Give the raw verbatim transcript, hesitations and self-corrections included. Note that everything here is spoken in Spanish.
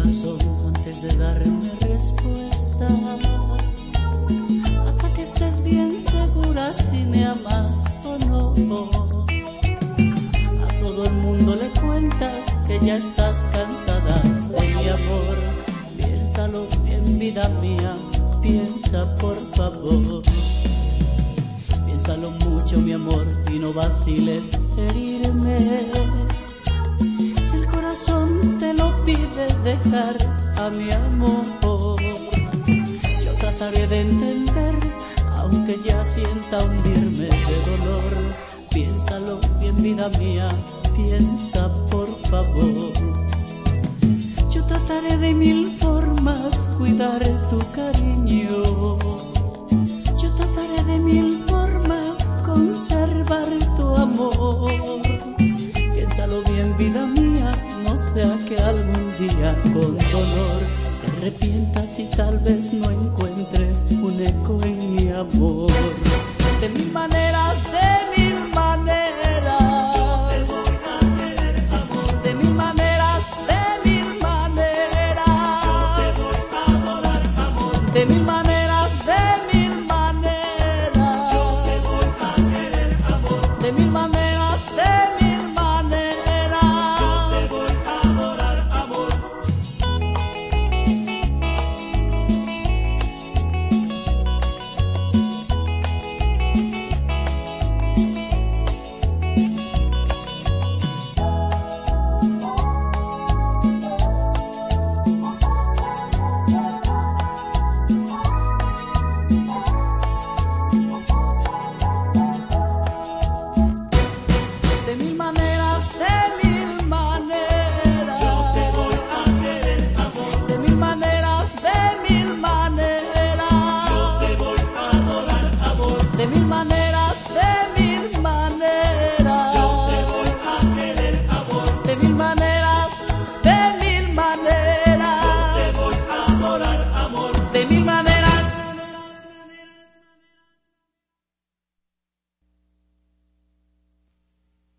corazón antes de darme respuesta, hasta que estés bien segura si me amas o no. A todo el mundo le cuentas que ya estás cansada de mi amor. Piénsalo bien, vida mía, piensa por favor. Piénsalo mucho, mi amor, y no vaciles herirme. Si el corazón te lo pide, dejar a mi amor. Yo trataré de entender, aunque ya sienta hundirme de dolor. Piénsalo bien, vida mía, piensa por favor. Yo trataré de mil formas cuidar tu cariño. Yo trataré de mil formas conservar tu amor. Piénsalo bien, vida mía, no sea que algún día con dolor te arrepientas y tal vez no encuentres un eco en mi amor. De mi manera de